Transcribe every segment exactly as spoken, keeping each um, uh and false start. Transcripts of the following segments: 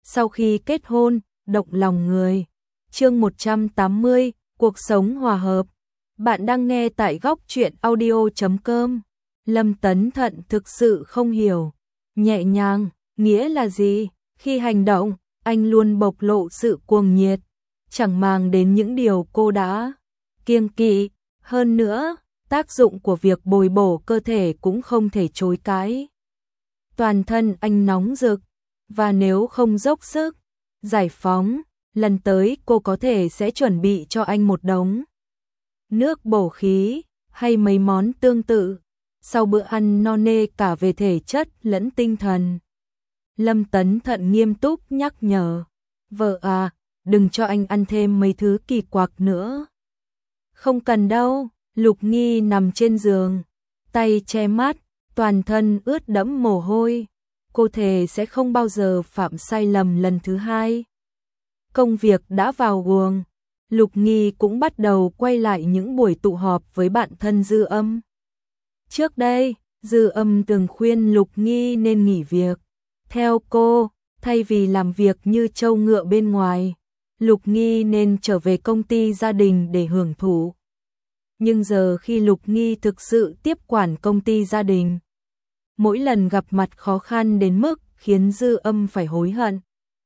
sau khi kết hôn, động lòng người. Chương một trăm tám mươi, cuộc sống hòa hợp. Bạn đang nghe tại góc truyện audio chấm com. Lâm Tấn Thận thực sự không hiểu. Nhẹ nhàng, nghĩa là gì? Khi hành động, anh luôn bộc lộ sự cuồng nhiệt, chẳng màng đến những điều cô đã kiêng kỵ. Hơn nữa, tác dụng của việc bồi bổ cơ thể cũng không thể chối cãi. Toàn thân anh nóng rực, và nếu không dốc sức giải phóng, lần tới cô có thể sẽ chuẩn bị cho anh một đống nước bổ khí hay mấy món tương tự, sau bữa ăn no nê cả về thể chất lẫn tinh thần. Lâm Tấn Thận nghiêm túc nhắc nhở, vợ à, đừng cho anh ăn thêm mấy thứ kỳ quặc nữa. Không cần đâu. Lục Nghi nằm trên giường, tay che mắt, toàn thân ướt đẫm mồ hôi. Cô thề sẽ không bao giờ phạm sai lầm lần thứ hai. Công việc đã vào guồng, Lục Nghi cũng bắt đầu quay lại những buổi tụ họp với bạn thân Dư Âm. Trước đây, Dư Âm từng khuyên Lục Nghi nên nghỉ việc. Theo cô, thay vì làm việc như trâu ngựa bên ngoài, Lục Nghi nên trở về công ty gia đình để hưởng thụ. Nhưng giờ khi Lục Nghi thực sự tiếp quản công ty gia đình, mỗi lần gặp mặt khó khăn đến mức khiến Dư Âm phải hối hận.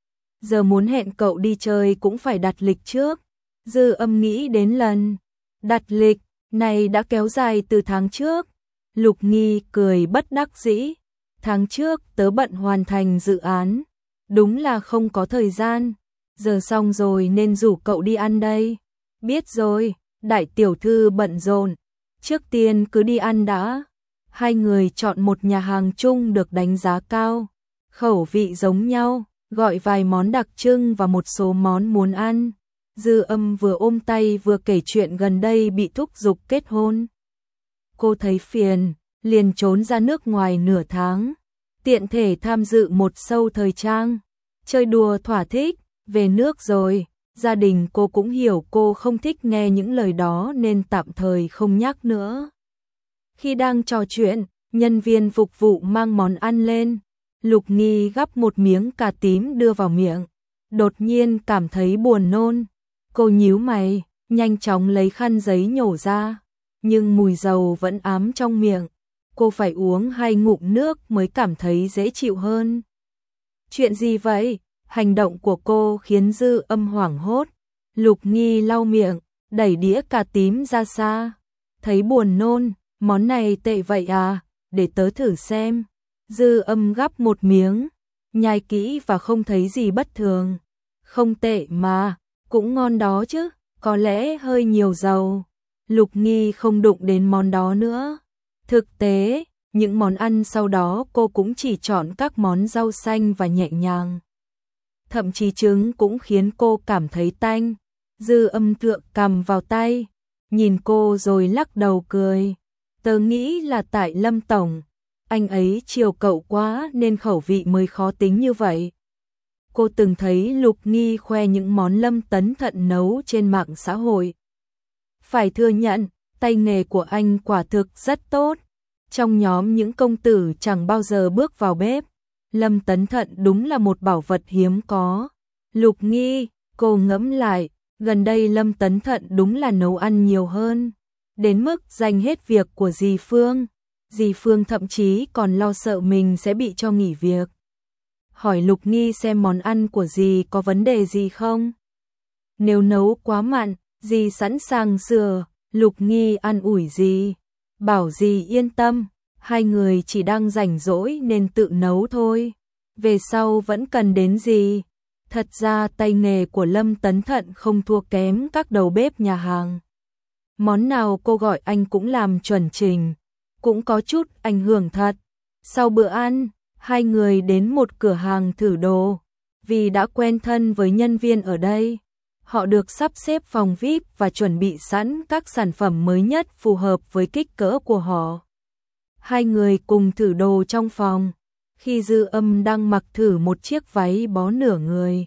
Giờ muốn hẹn cậu đi chơi cũng phải đặt lịch trước. Dư Âm nghĩ đến lần đặt lịch này đã kéo dài từ tháng trước. Lục Nghi cười bất đắc dĩ. Tháng trước tớ bận hoàn thành dự án, đúng là không có thời gian. Giờ xong rồi nên rủ cậu đi ăn đây. Biết rồi. Đại tiểu thư bận rộn, trước tiên cứ đi ăn đã. Hai người chọn một nhà hàng chung được đánh giá cao, khẩu vị giống nhau, gọi vài món đặc trưng và một số món muốn ăn. Dư Âm vừa ôm tay vừa kể chuyện gần đây bị thúc giục kết hôn. Cô thấy phiền, liền trốn ra nước ngoài nửa tháng, tiện thể tham dự một show thời trang, chơi đùa thỏa thích. Về nước rồi, gia đình cô cũng hiểu cô không thích nghe những lời đó nên tạm thời không nhắc nữa. Khi đang trò chuyện, nhân viên phục vụ mang món ăn lên. Lục Nghi gắp một miếng cà tím đưa vào miệng, đột nhiên cảm thấy buồn nôn. Cô nhíu mày, nhanh chóng lấy khăn giấy nhổ ra, nhưng mùi dầu vẫn ám trong miệng. Cô phải uống hai ngụm nước mới cảm thấy dễ chịu hơn. Chuyện gì vậy? Hành động của cô khiến Dư Âm hoảng hốt. Lục Nghi lau miệng, đẩy đĩa cà tím ra xa. Thấy buồn nôn, món này tệ vậy à, để tớ thử xem. Dư Âm gắp một miếng, nhai kỹ và không thấy gì bất thường. Không tệ mà, cũng ngon đó chứ, có lẽ hơi nhiều dầu. Lục Nghi không đụng đến món đó nữa. Thực tế, những món ăn sau đó cô cũng chỉ chọn các món rau xanh và nhẹ nhàng. Thậm chí trứng cũng khiến cô cảm thấy tanh. Dư Âm thượng cầm vào tay, nhìn cô rồi lắc đầu cười. Tớ nghĩ là tại Lâm Tổng, anh ấy chiều cậu quá nên khẩu vị mới khó tính như vậy. Cô từng thấy Lục Nghi khoe những món Lâm Tấn Thận nấu trên mạng xã hội. Phải thừa nhận, tay nghề của anh quả thực rất tốt. Trong nhóm những công tử chẳng bao giờ bước vào bếp, Lâm Tấn Thận đúng là một bảo vật hiếm có. Lục Nghi, cô ngẫm lại, gần đây Lâm Tấn Thận đúng là nấu ăn nhiều hơn, đến mức giành hết việc của dì Phương. Dì Phương thậm chí còn lo sợ mình sẽ bị cho nghỉ việc. Hỏi Lục Nghi xem món ăn của dì có vấn đề gì không. Nếu nấu quá mặn, dì sẵn sàng sửa. Lục Nghi an ủi dì, bảo dì yên tâm. Hai người chỉ đang rảnh rỗi nên tự nấu thôi. Về sau vẫn cần đến gì. Thật ra tay nghề của Lâm Tấn Thận không thua kém các đầu bếp nhà hàng. Món nào cô gọi anh cũng làm chuẩn chỉnh, cũng có chút ảnh hưởng thật. Sau bữa ăn, hai người đến một cửa hàng thử đồ. Vì đã quen thân với nhân viên ở đây, họ được sắp xếp phòng vi ai pi và chuẩn bị sẵn các sản phẩm mới nhất phù hợp với kích cỡ của họ. Hai người cùng thử đồ trong phòng. Khi Dư Âm đang mặc thử một chiếc váy bó nửa người,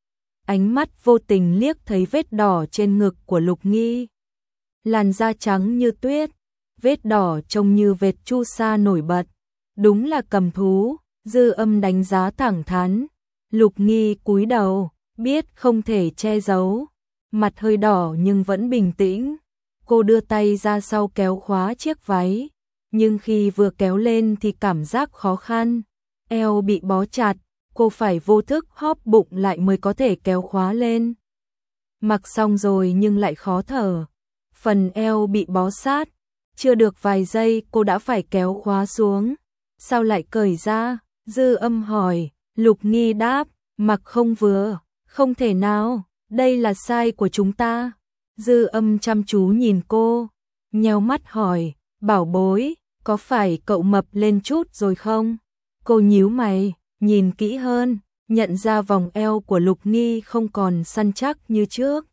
ánh mắt vô tình liếc thấy vết đỏ trên ngực của Lục Nghi. Làn da trắng như tuyết, vết đỏ trông như vệt chu sa nổi bật. Đúng là cầm thú. Dư Âm đánh giá thẳng thắn. Lục Nghi cúi đầu, biết không thể che giấu, mặt hơi đỏ nhưng vẫn bình tĩnh. Cô đưa tay ra sau kéo khóa chiếc váy, nhưng khi vừa kéo lên thì cảm giác khó khăn, eo bị bó chặt, cô phải vô thức hóp bụng lại mới có thể kéo khóa lên. Mặc xong rồi nhưng lại khó thở, phần eo bị bó sát, chưa được vài giây cô đã phải kéo khóa xuống. Sao lại cởi ra? Dư Âm hỏi. Lục Nghi đáp, mặc không vừa, không thể nào, đây là sai của chúng ta. Dư Âm chăm chú nhìn cô, nheo mắt hỏi, bảo bối, có phải cậu mập lên chút rồi không? Cô nhíu mày, nhìn kỹ hơn, nhận ra vòng eo của Lục Nghi không còn săn chắc như trước.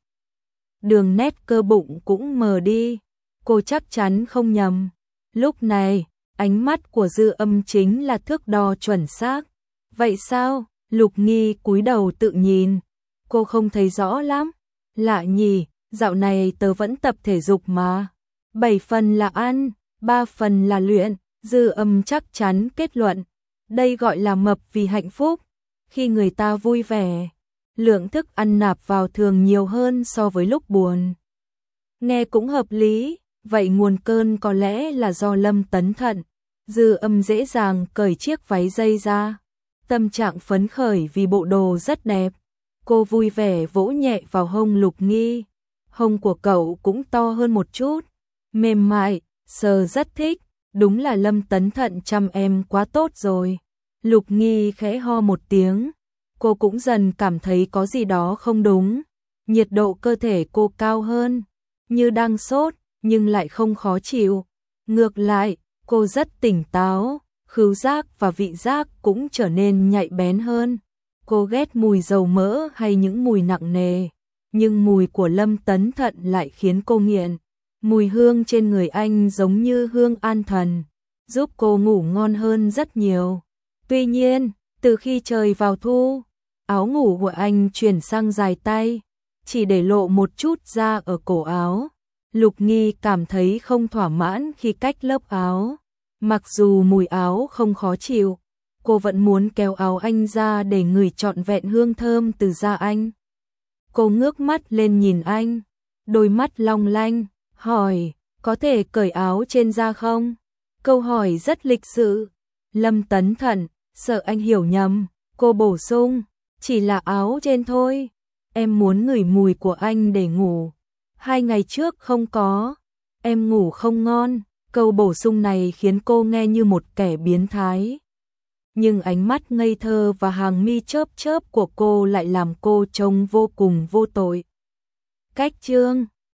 Đường nét cơ bụng cũng mờ đi, cô chắc chắn không nhầm. Lúc này, ánh mắt của Dư Âm chính là thước đo chuẩn xác. Vậy sao? Lục Nghi cúi đầu tự nhìn, cô không thấy rõ lắm. Lạ nhỉ, dạo này tớ vẫn tập thể dục mà. Bảy phần là ăn, ba phần là luyện. Dư Âm chắc chắn kết luận, đây gọi là mập vì hạnh phúc. Khi người ta vui vẻ, lượng thức ăn nạp vào thường nhiều hơn so với lúc buồn. Nghe cũng hợp lý, vậy nguồn cơn có lẽ là do Lâm Tấn Thận. Dư Âm dễ dàng cởi chiếc váy dây ra, tâm trạng phấn khởi vì bộ đồ rất đẹp. Cô vui vẻ vỗ nhẹ vào hông Lục Nghi, hông của cậu cũng to hơn một chút, mềm mại, sờ rất thích, đúng là Lâm Tấn Thận chăm em quá tốt rồi. Lục Nghi khẽ ho một tiếng, cô cũng dần cảm thấy có gì đó không đúng, nhiệt độ cơ thể cô cao hơn, như đang sốt, nhưng lại không khó chịu. Ngược lại, cô rất tỉnh táo, khứu giác và vị giác cũng trở nên nhạy bén hơn. Cô ghét mùi dầu mỡ hay những mùi nặng nề, nhưng mùi của Lâm Tấn Thận lại khiến cô nghiện. Mùi hương trên người anh giống như hương an thần, giúp cô ngủ ngon hơn rất nhiều. Tuy nhiên, từ khi trời vào thu, áo ngủ của anh chuyển sang dài tay, chỉ để lộ một chút da ở cổ áo. Lục Nghi cảm thấy không thỏa mãn khi cách lớp áo. Mặc dù mùi áo không khó chịu, cô vẫn muốn kéo áo anh ra để ngửi trọn vẹn hương thơm từ da anh. Cô ngước mắt lên nhìn anh, đôi mắt long lanh, hỏi, có thể cởi áo trên da không? Câu hỏi rất lịch sự. Lâm Tấn Thận, sợ anh hiểu nhầm, cô bổ sung, chỉ là áo trên thôi. Em muốn ngửi mùi của anh để ngủ. Hai ngày trước không có, em ngủ không ngon. Câu bổ sung này khiến cô nghe như một kẻ biến thái. Nhưng ánh mắt ngây thơ và hàng mi chớp chớp của cô lại làm cô trông vô cùng vô tội. Cách chương